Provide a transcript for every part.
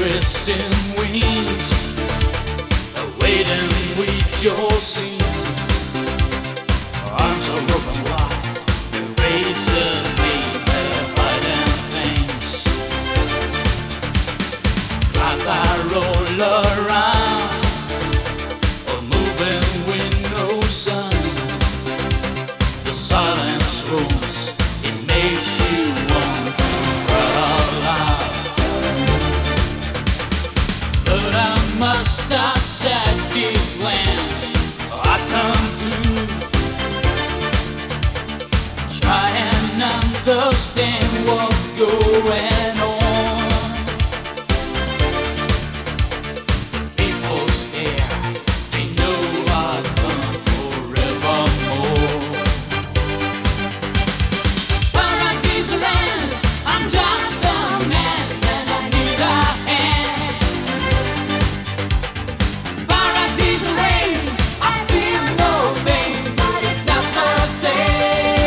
pressing wings, waiting with your scenes. Arms are open wide, their faces leave their hiding things. Clouds I roll around, moving with no sun. The silence rules, it makes you want to cry out loud. But I must accept this land I come to, try and understand what's going on. People stare, they know I've come forevermore. Paradise land, I'm just a man and I need a hand. Paradise rain, I feel no pain, but it's not the same.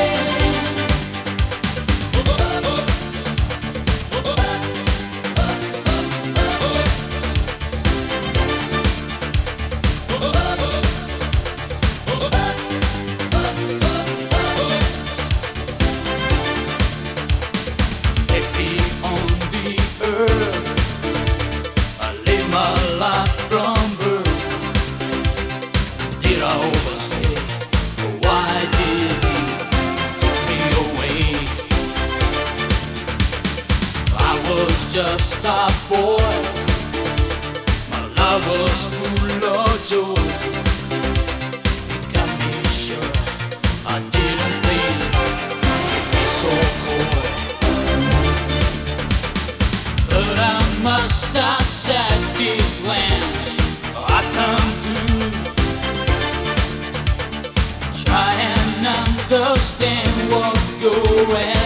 Happy on the earth, I live my life from birth. Did I overstay? Why did he take me away? I was just a boy, my love was full of joy. It got me sure I didn't think it'd be so cold. But I must accept this land I come to, try and understand what's going on.